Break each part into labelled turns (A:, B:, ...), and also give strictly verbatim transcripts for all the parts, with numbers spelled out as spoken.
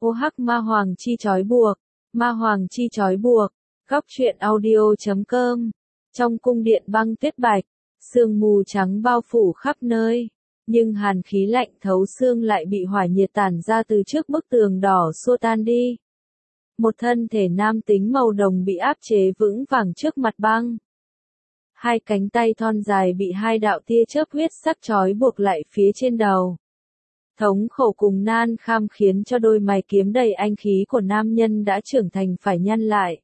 A: Ô hắc ma hoàng chi trói buộc, ma hoàng chi trói buộc, góc truyện audio.com. Trong cung điện băng tuyết bạch, sương mù trắng bao phủ khắp nơi, nhưng hàn khí lạnh thấu xương lại bị hỏa nhiệt tản ra từ trước bức tường đỏ xua tan đi. Một thân thể nam tính màu đồng bị áp chế vững vàng trước mặt băng. Hai cánh tay thon dài bị hai đạo tia chớp huyết sắc trói buộc lại phía trên đầu. Thống khổ cùng nan kham khiến cho đôi mày kiếm đầy anh khí của nam nhân đã trưởng thành phải nhăn lại.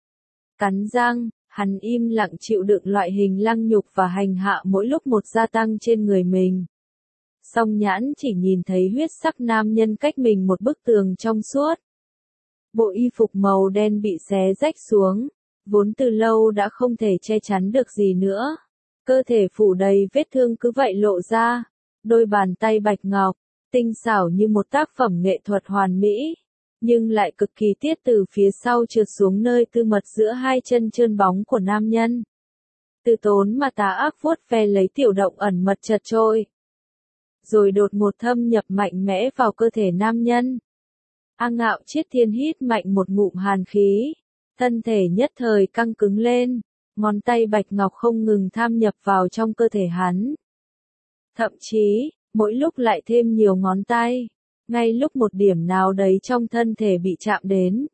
A: Cắn răng, hắn im lặng chịu đựng loại hình lăng nhục và hành hạ mỗi lúc một gia tăng trên người mình. Song nhãn chỉ nhìn thấy huyết sắc nam nhân cách mình một bức tường trong suốt. Bộ y phục màu đen bị xé rách xuống, vốn từ lâu đã không thể che chắn được gì nữa. Cơ thể phủ đầy vết thương cứ vậy lộ ra, đôi bàn tay bạch ngọc, tinh xảo như một tác phẩm nghệ thuật hoàn mỹ, nhưng lại cực kỳ tiết từ phía sau trượt xuống nơi tư mật giữa hai chân trơn bóng của nam nhân. Từ tốn mà tà ác vuốt ve lấy tiểu động ẩn mật chật trội, rồi đột ngột thâm nhập mạnh mẽ vào cơ thể nam nhân. A Ngạo Chiết Thiên hít mạnh một ngụm hàn khí, thân thể nhất thời căng cứng lên, ngón tay bạch ngọc không ngừng tham nhập vào trong cơ thể hắn. Thậm chí, mỗi lúc lại thêm nhiều ngón tay, ngay lúc một điểm nào đấy trong thân thể bị chạm đến.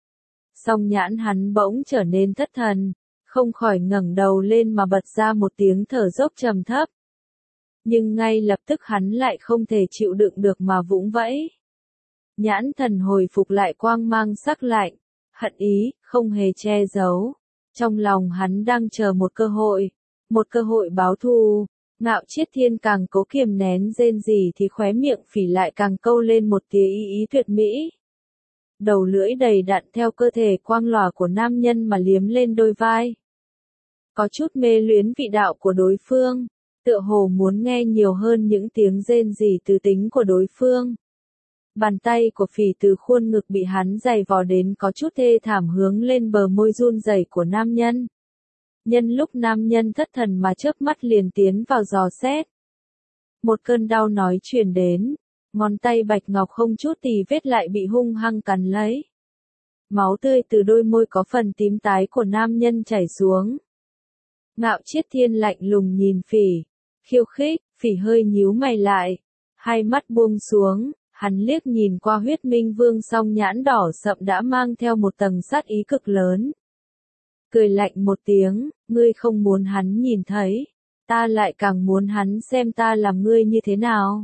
A: Song nhãn hắn bỗng trở nên thất thần, không khỏi ngẩng đầu lên mà bật ra một tiếng thở dốc trầm thấp. Nhưng ngay lập tức hắn lại không thể chịu đựng được mà vũng vẫy. Nhãn thần hồi phục lại quang mang sắc lạnh, hận ý, không hề che giấu. Trong lòng hắn đang chờ một cơ hội, một cơ hội báo thù. Ngạo Chiết Thiên càng cố kiềm nén rên rỉ thì khóe miệng phỉ lại càng câu lên một tia ý ý tuyệt mỹ. Đầu lưỡi đầy đặn theo cơ thể quang lòa của nam nhân mà liếm lên đôi vai. Có chút mê luyến vị đạo của đối phương, tựa hồ muốn nghe nhiều hơn những tiếng rên rỉ từ tính của đối phương. Bàn tay của phỉ từ khuôn ngực bị hắn giày vò đến có chút thê thảm hướng lên bờ môi run rẩy của nam nhân. Nhân lúc nam nhân thất thần mà chớp mắt liền tiến vào dò xét. Một cơn đau nói truyền đến, ngón tay bạch ngọc không chút tì vết lại bị hung hăng cắn lấy. Máu tươi từ đôi môi có phần tím tái của nam nhân chảy xuống. Ngạo Chiết Thiên lạnh lùng nhìn phỉ, khiêu khích, phỉ hơi nhíu mày lại, hai mắt buông xuống, hắn liếc nhìn qua huyết minh vương song nhãn đỏ sậm đã mang theo một tầng sát ý cực lớn. Cười lạnh một tiếng, ngươi không muốn hắn nhìn thấy, ta lại càng muốn hắn xem ta làm ngươi như thế nào.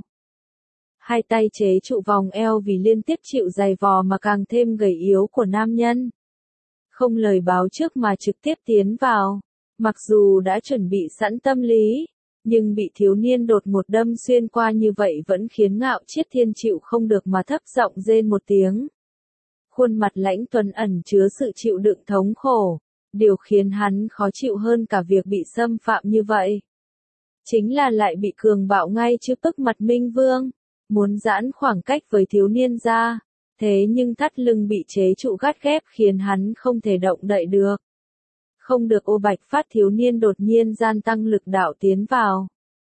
A: Hai tay chế trụ vòng eo vì liên tiếp chịu giày vò mà càng thêm gầy yếu của nam nhân. Không lời báo trước mà trực tiếp tiến vào, mặc dù đã chuẩn bị sẵn tâm lý, nhưng bị thiếu niên đột ngột đâm xuyên qua như vậy vẫn khiến Ngạo Chiết Thiên chịu không được mà thấp giọng rên một tiếng. Khuôn mặt lãnh tuấn ẩn chứa sự chịu đựng thống khổ. Điều khiến hắn khó chịu hơn cả việc bị xâm phạm như vậy, chính là lại bị cường bạo ngay trước tức mặt Minh Vương, muốn giãn khoảng cách với thiếu niên ra, thế nhưng thắt lưng bị chế trụ gắt ghép khiến hắn không thể động đậy được. Không được ô bạch phát thiếu niên đột nhiên gian tăng lực đạo tiến vào.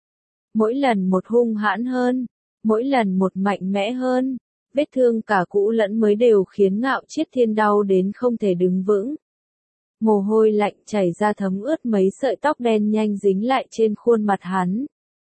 A: Mỗi lần một hung hãn hơn, mỗi lần một mạnh mẽ hơn, vết thương cả cũ lẫn mới đều khiến Ngạo Chiết Thiên đau đến không thể đứng vững. Mồ hôi lạnh chảy ra thấm ướt mấy sợi tóc đen nhanh dính lại trên khuôn mặt hắn.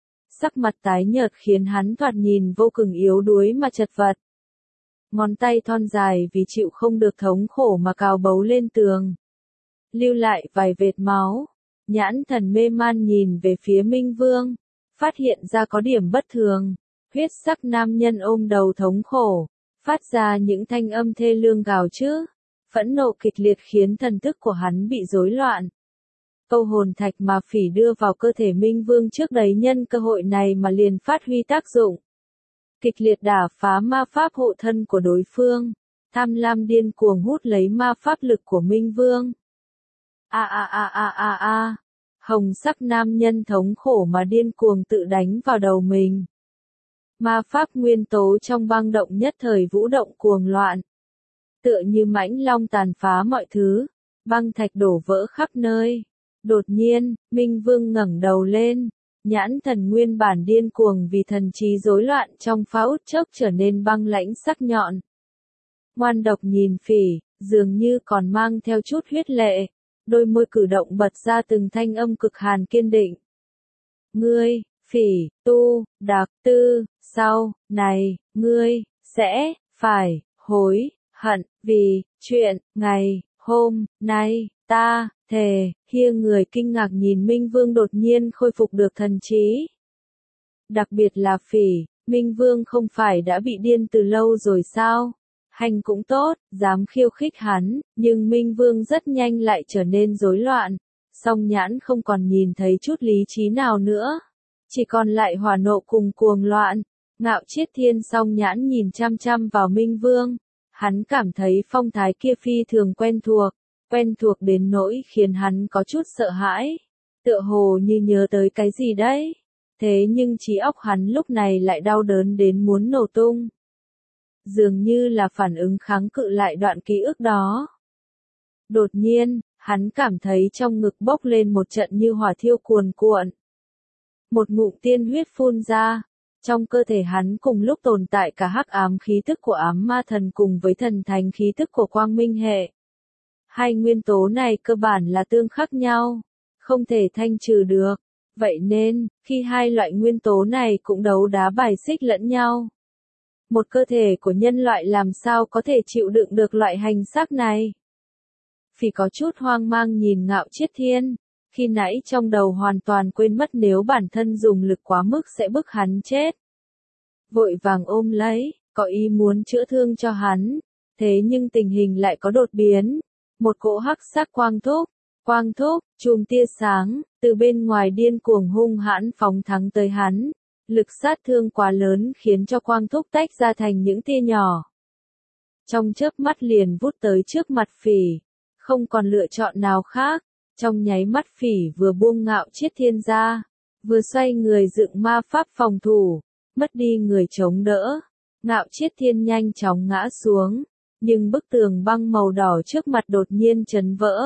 A: Sắc mặt tái nhợt khiến hắn thoạt nhìn vô cùng yếu đuối mà chật vật. Ngón tay thon dài vì chịu không được thống khổ mà cào bấu lên tường. Lưu lại vài vệt máu, nhãn thần mê man nhìn về phía Minh Vương, phát hiện ra có điểm bất thường. Huyết sắc nam nhân ôm đầu thống khổ, phát ra những thanh âm thê lương gào chữ. Phẫn nộ kịch liệt khiến thần thức của hắn bị rối loạn. Câu hồn thạch mà phỉ đưa vào cơ thể Minh Vương trước đấy nhân cơ hội này mà liền phát huy tác dụng. Kịch liệt đả phá ma pháp hộ thân của đối phương, tham lam điên cuồng hút lấy ma pháp lực của Minh Vương. A a a a a a, hồng sắc nam nhân thống khổ mà điên cuồng tự đánh vào đầu mình. Ma pháp nguyên tố trong băng động nhất thời vũ động cuồng loạn. Tựa như mãnh long tàn phá mọi thứ, băng thạch đổ vỡ khắp nơi. Đột nhiên, Minh Vương ngẩng đầu lên, nhãn thần nguyên bản điên cuồng vì thần trí rối loạn trong phá út chốc trở nên băng lãnh sắc nhọn. ngoan độc nhìn Phỉ, dường như còn mang theo chút huyết lệ, đôi môi cử động bật ra từng thanh âm cực hàn kiên định. Ngươi, Phỉ, Tu, Đặc Tư, sau này, ngươi, sẽ, phải, hối, hận, vì, chuyện, ngày, hôm, nay, ta, thề, kia người kinh ngạc nhìn Minh Vương đột nhiên khôi phục được thần trí. Đặc biệt là Phỉ, Minh Vương không phải đã bị điên từ lâu rồi sao? Hành cũng tốt, dám khiêu khích hắn, nhưng Minh Vương rất nhanh lại trở nên rối loạn. Song nhãn không còn nhìn thấy chút lý trí nào nữa. Chỉ còn lại hỏa nộ cùng cuồng loạn. Ngạo Chiết Thiên song nhãn nhìn chăm chăm vào Minh Vương. Hắn cảm thấy phong thái kia phi thường quen thuộc. Quen thuộc đến nỗi khiến hắn có chút sợ hãi. Tựa hồ như nhớ tới cái gì đấy. Thế nhưng trí óc hắn lúc này lại đau đớn đến muốn nổ tung. Dường như là phản ứng kháng cự lại đoạn ký ức đó. Đột nhiên, hắn cảm thấy trong ngực bốc lên một trận như hỏa thiêu cuồn cuộn. Một ngụm tiên huyết phun ra. Trong cơ thể hắn cùng lúc tồn tại cả hắc ám khí tức của ám ma thần cùng với thần thánh khí tức của quang minh hệ. Hai nguyên tố này cơ bản là tương khắc nhau, không thể thanh trừ được. Vậy nên, khi hai loại nguyên tố này cũng đấu đá bài xích lẫn nhau, một cơ thể của nhân loại làm sao có thể chịu đựng được loại hành xác này? Phỉ có chút hoang mang nhìn Ngạo Chiết Thiên, khi nãy trong đầu hoàn toàn quên mất nếu bản thân dùng lực quá mức sẽ bức hắn chết. Vội vàng ôm lấy, có ý muốn chữa thương cho hắn, thế nhưng tình hình lại có đột biến. Một cỗ hắc sắc quang thúc, quang thúc, chùm tia sáng, từ bên ngoài điên cuồng hung hãn phóng thẳng tới hắn. Lực sát thương quá lớn khiến cho quang thúc tách ra thành những tia nhỏ. Trong chớp mắt liền vút tới trước mặt Phỉ, không còn lựa chọn nào khác. Trong nháy mắt Phỉ vừa buông Ngạo Chiết Thiên ra, vừa xoay người dựng ma pháp phòng thủ, mất đi người chống đỡ. Ngạo Chiết Thiên nhanh chóng ngã xuống, nhưng bức tường băng màu đỏ trước mặt đột nhiên chấn vỡ.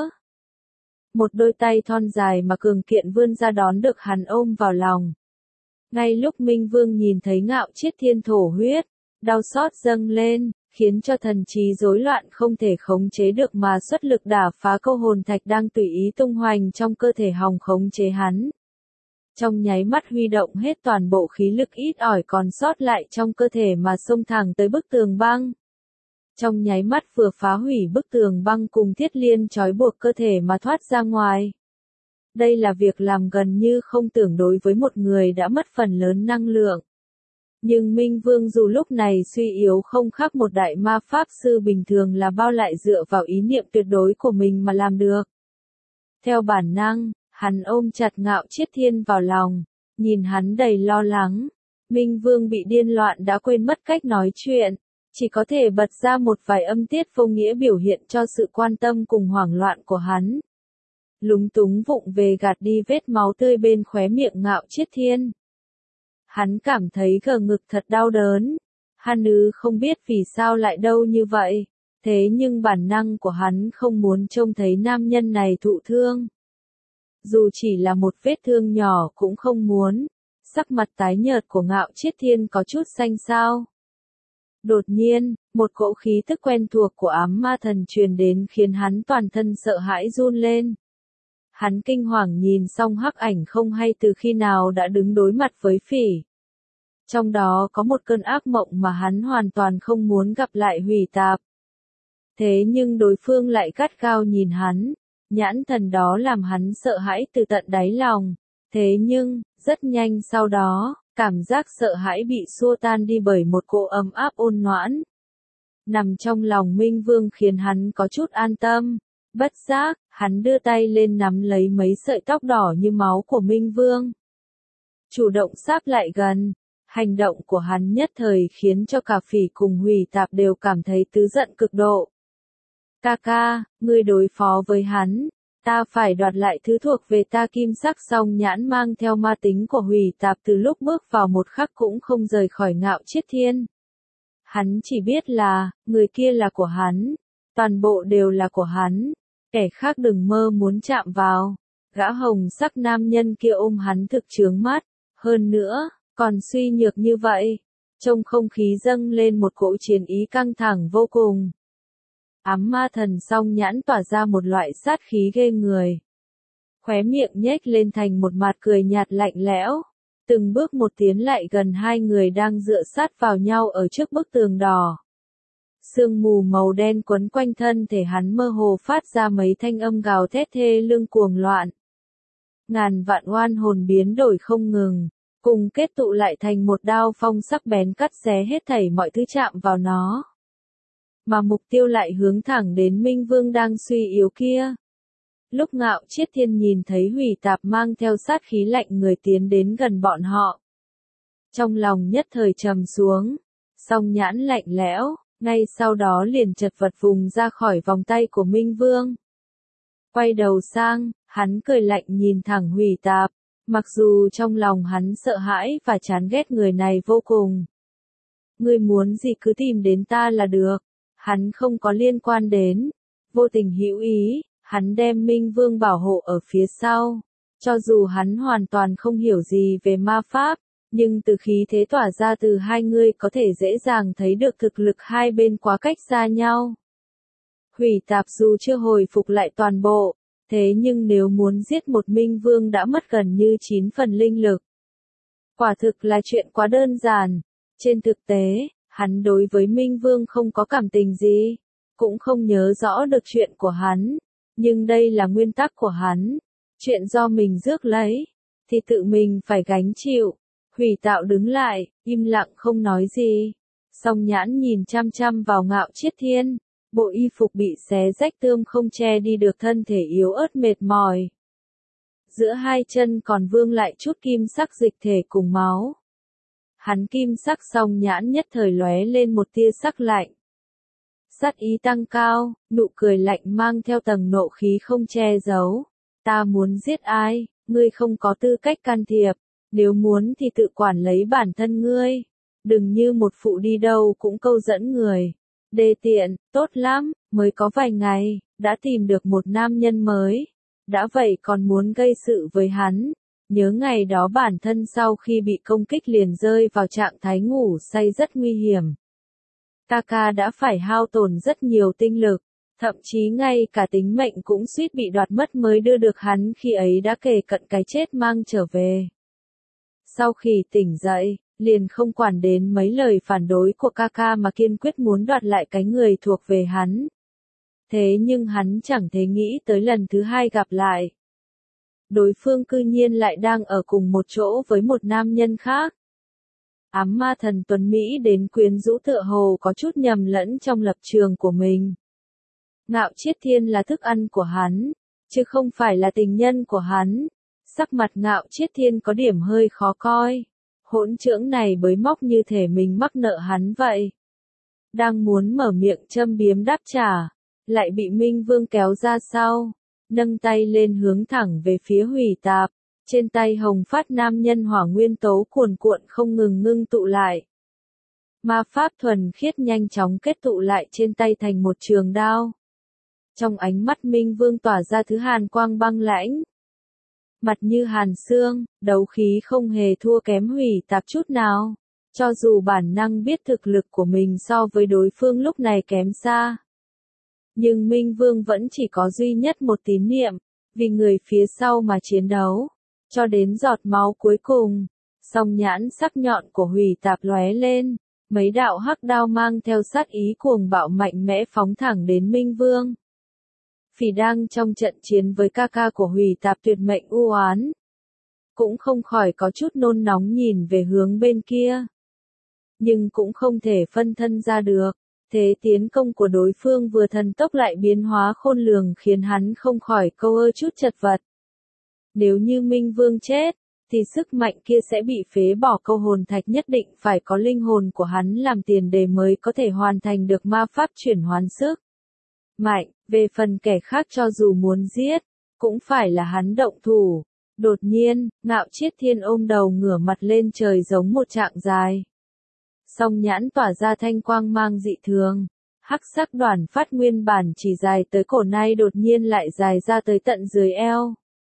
A: Một đôi tay thon dài mà cường kiện vươn ra đón được hắn ôm vào lòng. Ngay lúc Minh Vương nhìn thấy Ngạo Chiết Thiên thổ huyết, đau xót dâng lên, khiến cho thần trí rối loạn không thể khống chế được mà xuất lực đả phá câu hồn thạch đang tùy ý tung hoành trong cơ thể hòng khống chế hắn. Trong nháy mắt huy động hết toàn bộ khí lực ít ỏi còn sót lại trong cơ thể mà xông thẳng tới bức tường băng. Trong nháy mắt vừa phá hủy bức tường băng cùng thiết liên trói buộc cơ thể mà thoát ra ngoài. Đây là việc làm gần như không tưởng đối với một người đã mất phần lớn năng lượng. Nhưng Minh Vương dù lúc này suy yếu không khác một đại ma pháp sư bình thường là bao lại dựa vào ý niệm tuyệt đối của mình mà làm được. Theo bản năng, hắn ôm chặt Ngạo Chiết Thiên vào lòng, nhìn hắn đầy lo lắng. Minh Vương bị điên loạn đã quên mất cách nói chuyện, chỉ có thể bật ra một vài âm tiết vô nghĩa biểu hiện cho sự quan tâm cùng hoảng loạn của hắn. Lúng túng vụng về gạt đi vết máu tươi bên khóe miệng Ngạo Chiết Thiên. Hắn cảm thấy gờ ngực thật đau đớn. Hắn ư không biết vì sao lại đau như vậy. Thế nhưng bản năng của hắn không muốn trông thấy nam nhân này thụ thương. Dù chỉ là một vết thương nhỏ cũng không muốn. Sắc mặt tái nhợt của Ngạo Chiết Thiên có chút xanh xao. Đột nhiên, một cỗ khí tức quen thuộc của ám ma thần truyền đến khiến hắn toàn thân sợ hãi run lên. Hắn kinh hoàng nhìn xong hắc ảnh không hay từ khi nào đã đứng đối mặt với Phỉ. Trong đó có một cơn ác mộng mà hắn hoàn toàn không muốn gặp lại Hủy Tạp. Thế nhưng đối phương lại gắt gao nhìn hắn, nhãn thần đó làm hắn sợ hãi từ tận đáy lòng. Thế nhưng, rất nhanh sau đó, cảm giác sợ hãi bị xua tan đi bởi một cỗ ấm áp ôn noãn. Nằm trong lòng Minh Vương khiến hắn có chút an tâm. Bất giác, hắn đưa tay lên nắm lấy mấy sợi tóc đỏ như máu của Minh Vương. Chủ động sáp lại gần. Hành động của hắn nhất thời khiến cho cả Phỉ cùng Hủy Tạp đều cảm thấy tứ giận cực độ. Ca ca, ngươi đối phó với hắn. Ta phải đoạt lại thứ thuộc về ta kim sắc song nhãn mang theo ma tính của Hủy Tạp từ lúc bước vào một khắc cũng không rời khỏi Ngạo Chiết Thiên. Hắn chỉ biết là, người kia là của hắn. Toàn bộ đều là của hắn. Kẻ khác đừng mơ muốn chạm vào. Gã hồng sắc nam nhân kia ôm hắn thực chướng mắt. Hơn nữa, còn suy nhược như vậy. Trong không khí dâng lên một cỗ chiến ý căng thẳng vô cùng. Ám ma thần song nhãn tỏa ra một loại sát khí ghê người. Khóe miệng nhếch lên thành một mặt cười nhạt lạnh lẽo. Từng bước một tiến lại gần hai người đang dựa sát vào nhau ở trước bức tường đỏ. Sương mù màu đen quấn quanh thân thể hắn mơ hồ phát ra mấy thanh âm gào thét thê lương cuồng loạn. Ngàn vạn oan hồn biến đổi không ngừng, cùng kết tụ lại thành một đao phong sắc bén cắt xé hết thảy mọi thứ chạm vào nó. Mà mục tiêu lại hướng thẳng đến Minh Vương đang suy yếu kia. Lúc Ngạo Chiết Thiên nhìn thấy Hủy Tạp mang theo sát khí lạnh người tiến đến gần bọn họ. Trong lòng nhất thời trầm xuống, song nhãn lạnh lẽo, ngay sau đó liền chật vật vùng ra khỏi vòng tay của Minh Vương. Quay đầu sang, hắn cười lạnh nhìn thẳng Hủy Tạp, mặc dù trong lòng hắn sợ hãi và chán ghét người này vô cùng. Ngươi muốn gì cứ tìm đến ta là được, hắn không có liên quan đến, vô tình hữu ý. Hắn đem Minh Vương bảo hộ ở phía sau. Cho dù hắn hoàn toàn không hiểu gì về ma pháp, nhưng từ khí thế tỏa ra từ hai người có thể dễ dàng thấy được thực lực hai bên quá cách xa nhau. Hủy Tạp dù chưa hồi phục lại toàn bộ, thế nhưng nếu muốn giết một Minh Vương đã mất gần như chín phần linh lực. Quả thực là chuyện quá đơn giản. Trên thực tế, hắn đối với Minh Vương không có cảm tình gì, cũng không nhớ rõ được chuyện của hắn. Nhưng đây là nguyên tắc của hắn, chuyện do mình rước lấy, thì tự mình phải gánh chịu. Hủy Tạo đứng lại, im lặng không nói gì. Song nhãn nhìn chăm chăm vào Ngạo Chiết Thiên, bộ y phục bị xé rách tươm không che đi được thân thể yếu ớt mệt mỏi. Giữa hai chân còn vương lại chút kim sắc dịch thể cùng máu. Hắn kim sắc song nhãn nhất thời lóe lên một tia sắc lạnh. Sát ý tăng cao, nụ cười lạnh mang theo tầng nộ khí không che giấu. Ta muốn giết ai, ngươi không có tư cách can thiệp, nếu muốn thì tự quản lấy bản thân ngươi. Đừng như một phụ đi đâu cũng câu dẫn người. Đê tiện, tốt lắm, mới có vài ngày, đã tìm được một nam nhân mới. Đã vậy còn muốn gây sự với hắn. Nhớ ngày đó bản thân sau khi bị công kích liền rơi vào trạng thái ngủ say rất nguy hiểm. Kaka đã phải hao tổn rất nhiều tinh lực, thậm chí ngay cả tính mệnh cũng suýt bị đoạt mất mới đưa được hắn khi ấy đã kề cận cái chết mang trở về. Sau khi tỉnh dậy, liền không quản đến mấy lời phản đối của Kaka mà kiên quyết muốn đoạt lại cái người thuộc về hắn. Thế nhưng hắn chẳng thể nghĩ tới lần thứ hai gặp lại. Đối phương cư nhiên lại đang ở cùng một chỗ với một nam nhân khác. Ám ma thần tuấn Mỹ đến quyến rũ tựa hồ có chút nhầm lẫn trong lập trường của mình. Ngạo Chiết Thiên là thức ăn của hắn, chứ không phải là tình nhân của hắn. Sắc mặt Ngạo Chiết Thiên có điểm hơi khó coi. Hỗn trưỡng này bới móc như thể mình mắc nợ hắn vậy. Đang muốn mở miệng châm biếm đáp trả, lại bị Minh Vương kéo ra sau, nâng tay lên hướng thẳng về phía Hủy Tạp. Trên tay hồng phát nam nhân hỏa nguyên tố cuồn cuộn không ngừng ngưng tụ lại. Ma pháp thuần khiết nhanh chóng kết tụ lại trên tay thành một trường đao. Trong ánh mắt Minh Vương tỏa ra thứ hàn quang băng lãnh. Mặt như hàn xương, đấu khí không hề thua kém Hủy Tạp chút nào. Cho dù bản năng biết thực lực của mình so với đối phương lúc này kém xa. Nhưng Minh Vương vẫn chỉ có duy nhất một tín niệm, vì người phía sau mà chiến đấu. Cho đến giọt máu cuối cùng, song nhãn sắc nhọn của Hủy Tạp lóe lên, mấy đạo hắc đao mang theo sát ý cuồng bạo mạnh mẽ phóng thẳng đến Minh Vương. Phỉ đang trong trận chiến với Kaka của Hủy Tạp tuyệt mệnh u oán, cũng không khỏi có chút nôn nóng nhìn về hướng bên kia. Nhưng cũng không thể phân thân ra được, thế tiến công của đối phương vừa thần tốc lại biến hóa khôn lường khiến hắn không khỏi câu ơ chút chật vật. Nếu như Minh Vương chết, thì sức mạnh kia sẽ bị phế bỏ, câu hồn thạch nhất định phải có linh hồn của hắn làm tiền đề mới có thể hoàn thành được ma pháp chuyển hoán sức mạnh. Về phần kẻ khác cho dù muốn giết, cũng phải là hắn động thủ. Đột nhiên, Ngạo Chiết Thiên ôm đầu ngửa mặt lên trời giống một trạng dài. Song nhãn tỏa ra thanh quang mang dị thường. Hắc sắc đoàn phát nguyên bản chỉ dài tới cổ nay đột nhiên lại dài ra tới tận dưới eo.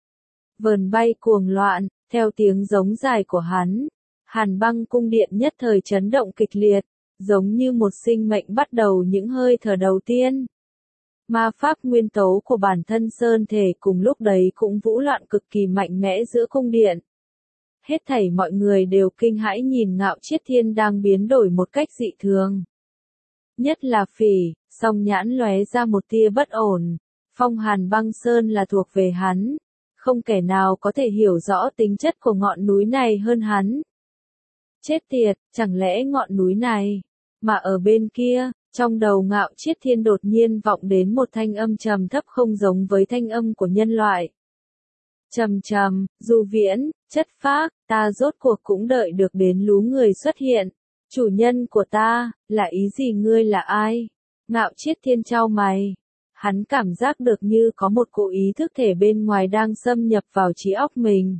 A: Vờn bay cuồng loạn, theo tiếng giống dài của hắn. Hàn băng cung điện nhất thời chấn động kịch liệt, giống như một sinh mệnh bắt đầu những hơi thở đầu tiên. Ma pháp nguyên tố của bản thân Sơn Thể cùng lúc đấy cũng vũ loạn cực kỳ mạnh mẽ giữa cung điện. Hết thảy mọi người đều kinh hãi nhìn Ngạo Chiết Thiên đang biến đổi một cách dị thường. Nhất là Phỉ, song nhãn lóe ra một tia bất ổn. Phong Hàn Băng Sơn là thuộc về hắn. Không kẻ nào có thể hiểu rõ tính chất của ngọn núi này hơn hắn. Chết tiệt, chẳng lẽ ngọn núi này, mà ở bên kia, trong đầu Ngạo Chiết Thiên đột nhiên vọng đến một thanh âm trầm thấp không giống với thanh âm của nhân loại. Trầm trầm, Du Viễn, chất phác, ta rốt cuộc cũng đợi được đến lú người xuất hiện. Chủ nhân của ta, là ý gì ngươi là ai? Ngạo Chiết Thiên chau mày. Hắn cảm giác được như có một cỗ ý thức thể bên ngoài đang xâm nhập vào trí óc mình.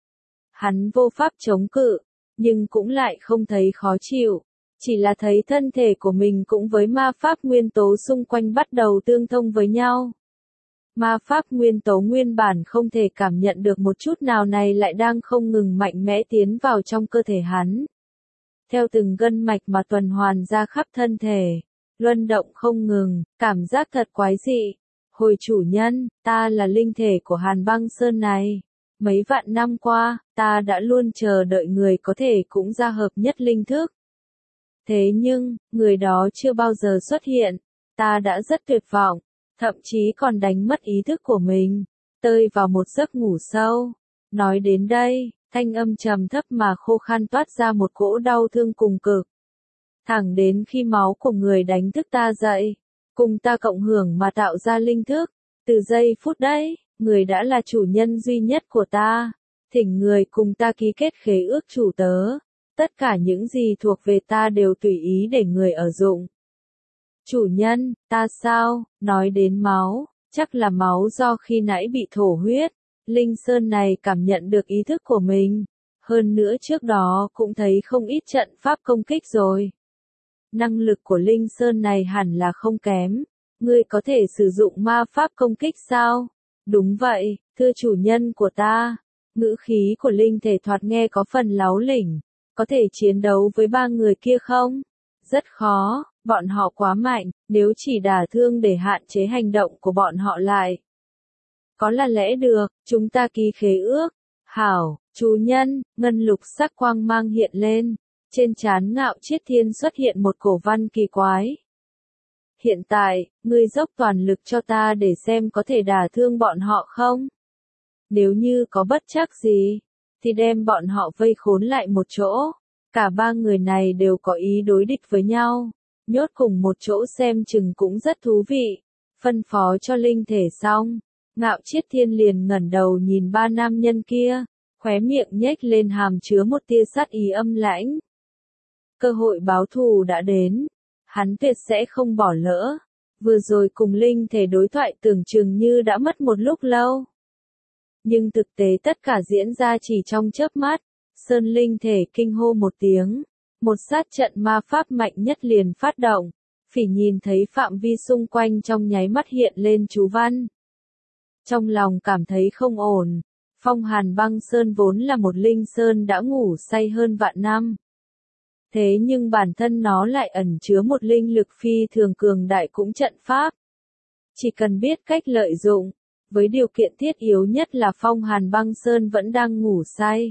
A: Hắn vô pháp chống cự, nhưng cũng lại không thấy khó chịu. Chỉ là thấy thân thể của mình cũng với ma pháp nguyên tố xung quanh bắt đầu tương thông với nhau. Ma pháp nguyên tố nguyên bản không thể cảm nhận được một chút nào này lại đang không ngừng mạnh mẽ tiến vào trong cơ thể hắn. Theo từng gân mạch mà tuần hoàn ra khắp thân thể, luân động không ngừng, cảm giác thật quái dị. Hồi chủ nhân, ta là linh thể của Hàn Băng Sơn này. Mấy vạn năm qua, ta đã luôn chờ đợi người có thể cũng ra hợp nhất linh thức. Thế nhưng, người đó chưa bao giờ xuất hiện. Ta đã rất tuyệt vọng, thậm chí còn đánh mất ý thức của mình, tơi vào một giấc ngủ sâu. Nói đến đây, thanh âm trầm thấp mà khô khan toát ra một cỗ đau thương cùng cực. Thẳng đến khi máu của người đánh thức ta dậy, cùng ta cộng hưởng mà tạo ra linh thức. Từ giây phút đấy, người đã là chủ nhân duy nhất của ta. Thỉnh người cùng ta ký kết khế ước chủ tớ. Tất cả những gì thuộc về ta đều tùy ý để người ở dụng. Chủ nhân, ta sao? Nói đến máu, chắc là máu do khi nãy bị thổ huyết. Linh Sơn này cảm nhận được ý thức của mình. Hơn nữa trước đó cũng thấy không ít trận pháp công kích rồi. Năng lực của Linh Sơn này hẳn là không kém. Ngươi có thể sử dụng ma pháp công kích sao? Đúng vậy, thưa chủ nhân của ta. Ngữ khí của linh thể thoạt nghe có phần láu lỉnh. Có thể chiến đấu với ba người kia không? Rất khó, bọn họ quá mạnh, nếu chỉ đả thương để hạn chế hành động của bọn họ lại. Có là lẽ được, chúng ta ký khế ước. Hảo, chủ nhân, ngân lục sắc quang mang hiện lên. Trên trán Ngạo Chiết Thiên xuất hiện một cổ văn kỳ quái. Hiện tại, ngươi dốc toàn lực cho ta để xem có thể đả thương bọn họ không? Nếu như có bất trắc gì, thì đem bọn họ vây khốn lại một chỗ. Cả ba người này đều có ý đối địch với nhau. Nhốt cùng một chỗ xem chừng cũng rất thú vị. Phân phó cho linh thể xong. Ngạo Chiết Thiên liền ngẩng đầu nhìn ba nam nhân kia. Khóe miệng nhếch lên hàm chứa một tia sát ý âm lãnh. Cơ hội báo thù đã đến. Hắn tuyệt sẽ không bỏ lỡ. Vừa rồi cùng linh thể đối thoại tưởng chừng như đã mất một lúc lâu. Nhưng thực tế tất cả diễn ra chỉ trong chớp mắt. Sơn linh thể kinh hô một tiếng. Một sát trận ma pháp mạnh nhất liền phát động. Phỉ nhìn thấy phạm vi xung quanh trong nháy mắt hiện lên chú văn. Trong lòng cảm thấy không ổn. Phong Hàn Băng Sơn vốn là một linh sơn đã ngủ say hơn vạn năm. Thế nhưng bản thân nó lại ẩn chứa một linh lực phi thường cường đại cũng trận pháp. Chỉ cần biết cách lợi dụng, với điều kiện thiết yếu nhất là Phong Hàn Băng Sơn vẫn đang ngủ say.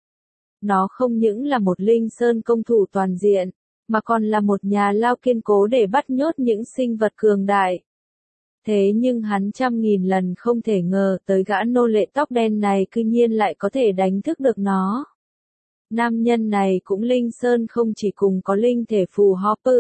A: Nó không những là một linh sơn công thủ toàn diện, mà còn là một nhà lao kiên cố để bắt nhốt những sinh vật cường đại. Thế nhưng hắn trăm nghìn lần không thể ngờ tới gã nô lệ tóc đen này cư nhiên lại có thể đánh thức được nó. Nam nhân này cũng linh sơn không chỉ cùng có linh thể phù Hopper,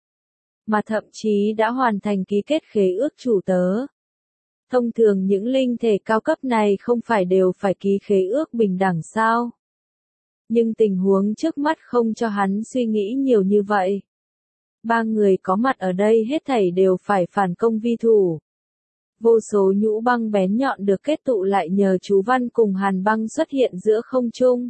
A: mà thậm chí đã hoàn thành ký kết khế ước chủ tớ. Thông thường những linh thể cao cấp này không phải đều phải ký khế ước bình đẳng sao? Nhưng tình huống trước mắt không cho hắn suy nghĩ nhiều như vậy. Ba người có mặt ở đây hết thảy đều phải phản công vi thủ. Vô số nhũ băng bén nhọn được kết tụ lại nhờ chú văn cùng hàn băng xuất hiện giữa không trung.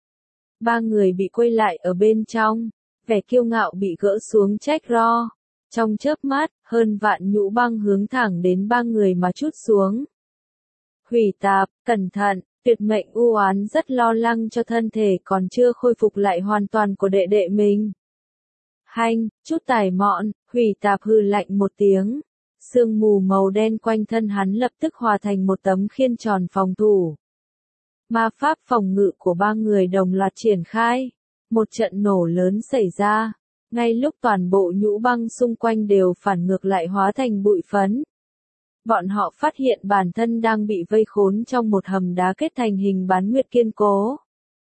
A: Ba người bị quây lại ở bên trong, vẻ kiêu ngạo bị gỡ xuống trách ro. Trong chớp mắt, hơn vạn nhũ băng hướng thẳng đến ba người mà trút xuống. Hủy tạp, cẩn thận, tuyệt mệnh u oán rất lo lắng cho thân thể còn chưa khôi phục lại hoàn toàn của đệ đệ mình. Hanh, chút tài mọn, hủy tạp hừ lạnh một tiếng. Sương mù màu đen quanh thân hắn lập tức hòa thành một tấm khiên tròn phòng thủ. Ma pháp phòng ngự của ba người đồng loạt triển khai. Một trận nổ lớn xảy ra. Ngay lúc toàn bộ nhũ băng xung quanh đều phản ngược lại hóa thành bụi phấn. Bọn họ phát hiện bản thân đang bị vây khốn trong một hầm đá kết thành hình bán nguyệt kiên cố.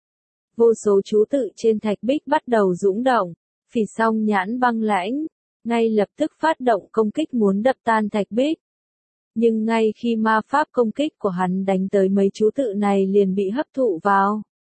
A: Vô số chú tự trên thạch bích bắt đầu dũng động. Phỉ Song Nhãn băng lãnh, ngay lập tức phát động công kích muốn đập tan thạch bích. Nhưng ngay khi ma pháp công kích của hắn đánh tới mấy chú tự này liền bị hấp thụ vào.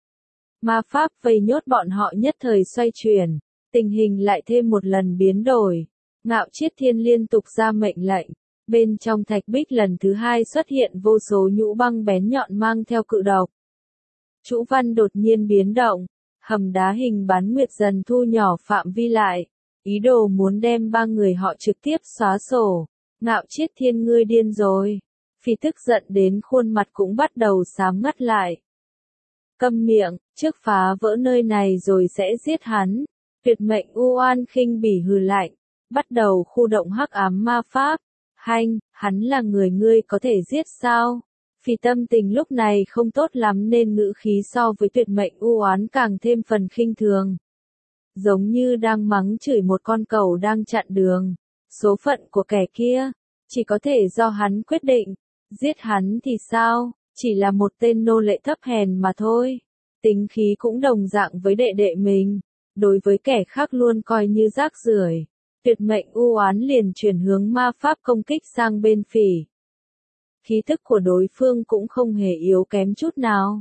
A: Ma pháp vây nhốt bọn họ nhất thời xoay chuyển, tình hình lại thêm một lần biến đổi. Ngạo Chiết Thiên liên tục ra mệnh lệnh, bên trong thạch bích lần thứ hai xuất hiện vô số nhũ băng bén nhọn mang theo cự độc. Chữ văn đột nhiên biến động, hầm đá hình bán nguyệt dần thu nhỏ phạm vi lại, ý đồ muốn đem ba người họ trực tiếp xóa sổ. Ngạo Chiết Thiên ngươi điên rồi. Phi tức giận đến khuôn mặt cũng bắt đầu xám ngắt lại. Câm miệng, trước phá vỡ nơi này rồi sẽ giết hắn. Tuyệt mệnh u oan khinh bỉ hừ lạnh, bắt đầu khu động hắc ám ma pháp. Hanh, hắn là người ngươi có thể giết sao? Phi tâm tình lúc này không tốt lắm nên ngữ khí so với tuyệt mệnh u oán càng thêm phần khinh thường. Giống như đang mắng chửi một con cẩu đang chặn đường. Số phận của kẻ kia, chỉ có thể do hắn quyết định. Giết hắn thì sao, chỉ là một tên nô lệ thấp hèn mà thôi. Tính khí cũng đồng dạng với đệ đệ mình. Đối với kẻ khác luôn coi như rác rưởi. Tuyệt mệnh u oán liền chuyển hướng ma pháp công kích sang bên Phỉ. Khí thức của đối phương cũng không hề yếu kém chút nào.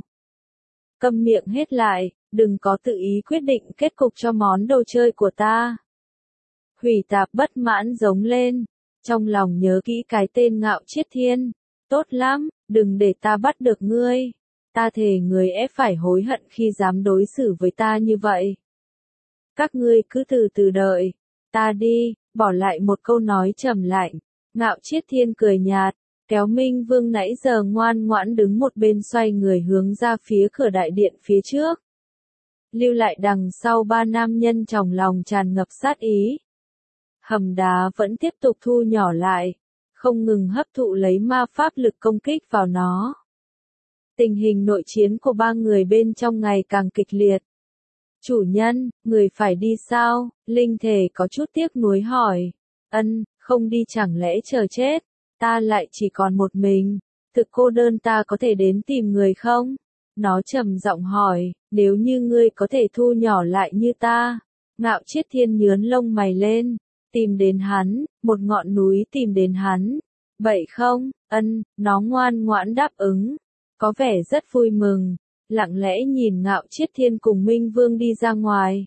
A: Câm miệng hết lại, đừng có tự ý quyết định kết cục cho món đồ chơi của ta. Hủy Tạp bất mãn giống lên, trong lòng nhớ kỹ cái tên Ngạo Chiết Thiên. Tốt lắm, đừng để ta bắt được ngươi. Ta thề người ép phải hối hận khi dám đối xử với ta như vậy. Các ngươi cứ từ từ đợi. Ta đi, bỏ lại một câu nói trầm lạnh. Ngạo Chiết Thiên cười nhạt, kéo Minh Vương nãy giờ ngoan ngoãn đứng một bên xoay người hướng ra phía cửa đại điện phía trước. Lưu lại đằng sau ba nam nhân trong lòng tràn ngập sát ý. Hầm đá vẫn tiếp tục thu nhỏ lại, không ngừng hấp thụ lấy ma pháp lực công kích vào nó. Tình hình nội chiến của ba người bên trong ngày càng kịch liệt. Chủ nhân, người phải đi sao? Linh thể có chút tiếc nuối hỏi. Ân, không đi chẳng lẽ chờ chết? Ta lại chỉ còn một mình. Thực cô đơn ta có thể đến tìm người không? Nó trầm giọng hỏi, nếu như ngươi có thể thu nhỏ lại như ta. Ngạo Chiết Thiên nhướn lông mày lên. Tìm đến hắn, một ngọn núi tìm đến hắn. Vậy không? Ân, nó ngoan ngoãn đáp ứng. Có vẻ rất vui mừng. Lặng lẽ nhìn Ngạo Chiết Thiên cùng Minh Vương đi ra ngoài.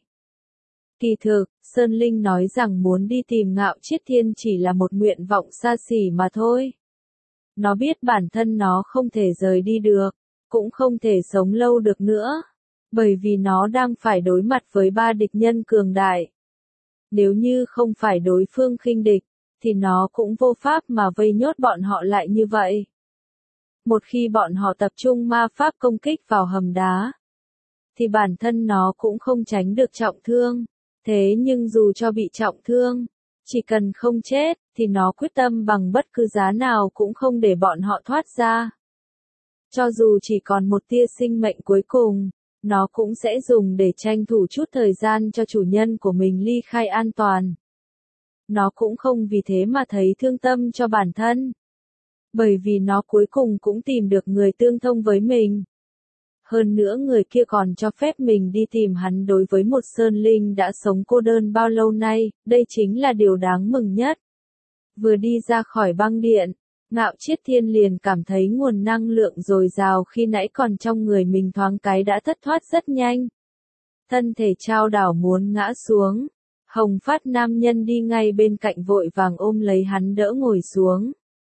A: Kỳ thực, Sơn Linh nói rằng muốn đi tìm Ngạo Chiết Thiên chỉ là một nguyện vọng xa xỉ mà thôi. Nó biết bản thân nó không thể rời đi được, cũng không thể sống lâu được nữa, bởi vì nó đang phải đối mặt với ba địch nhân cường đại. Nếu như không phải đối phương khinh địch, thì nó cũng vô pháp mà vây nhốt bọn họ lại như vậy. Một khi bọn họ tập trung ma pháp công kích vào hầm đá, thì bản thân nó cũng không tránh được trọng thương. Thế nhưng dù cho bị trọng thương, chỉ cần không chết, thì nó quyết tâm bằng bất cứ giá nào cũng không để bọn họ thoát ra. Cho dù chỉ còn một tia sinh mệnh cuối cùng, nó cũng sẽ dùng để tranh thủ chút thời gian cho chủ nhân của mình ly khai an toàn. Nó cũng không vì thế mà thấy thương tâm cho bản thân. Bởi vì nó cuối cùng cũng tìm được người tương thông với mình. Hơn nữa người kia còn cho phép mình đi tìm hắn. Đối với một Sơn Linh đã sống cô đơn bao lâu nay, đây chính là điều đáng mừng nhất. Vừa đi ra khỏi băng điện, Ngạo Chiết Thiên liền cảm thấy nguồn năng lượng dồi dào khi nãy còn trong người mình thoáng cái đã thất thoát rất nhanh. Thân thể trao đảo muốn ngã xuống. Hồng Phát nam nhân đi ngay bên cạnh vội vàng ôm lấy hắn đỡ ngồi xuống.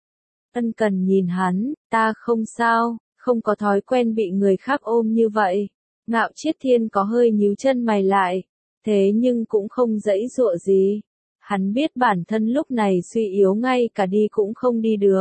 A: Ân Cần nhìn hắn, ta không sao, không có thói quen bị người khác ôm như vậy. Ngạo Chiết Thiên có hơi nhíu chân mày lại, thế nhưng cũng không giãy giụa gì. Hắn biết bản thân lúc này suy yếu ngay cả đi cũng không đi được.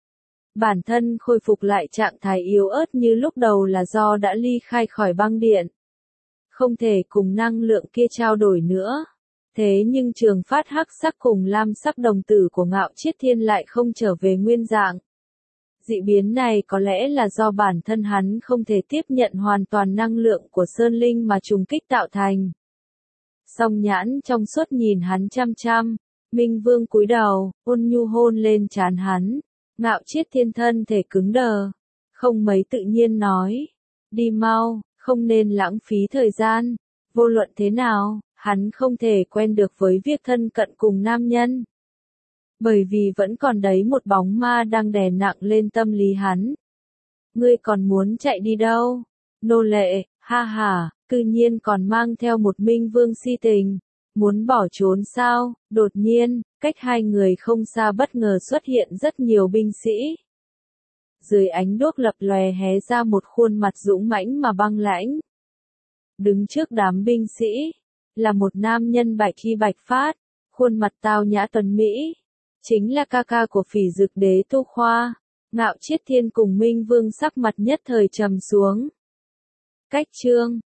A: Bản thân khôi phục lại trạng thái yếu ớt như lúc đầu là do đã ly khai khỏi băng điện. Không thể cùng năng lượng kia trao đổi nữa. Thế nhưng trường phát hắc sắc cùng lam sắc đồng tử của Ngạo Chiết Thiên lại không trở về nguyên dạng. Dị biến này có lẽ là do bản thân hắn không thể tiếp nhận hoàn toàn năng lượng của Sơn Linh mà trùng kích tạo thành. Song nhãn trong suốt nhìn hắn chăm chăm, Minh Vương cúi đầu, ôn nhu hôn lên trán hắn. Ngạo Chiết Thiên thân thể cứng đờ, không mấy tự nhiên nói, đi mau, không nên lãng phí thời gian, vô luận thế nào, hắn không thể quen được với việc thân cận cùng nam nhân. Bởi vì vẫn còn đấy một bóng ma đang đè nặng lên tâm lý hắn. Ngươi còn muốn chạy đi đâu? Nô lệ, ha ha, cư nhiên còn mang theo một Minh Vương si tình. Muốn bỏ trốn sao? Đột nhiên, cách hai người không xa bất ngờ xuất hiện rất nhiều binh sĩ. Dưới ánh đuốc lập lòe hé ra một khuôn mặt dũng mãnh mà băng lãnh. Đứng trước đám binh sĩ, là một nam nhân bạch khi bạch phát, khuôn mặt tao nhã tuấn mỹ. Chính là ca ca của Phỉ Dực Đế Tu Khoa. Ngạo Chiết Thiên cùng Minh Vương sắc mặt nhất thời trầm xuống. Cách chương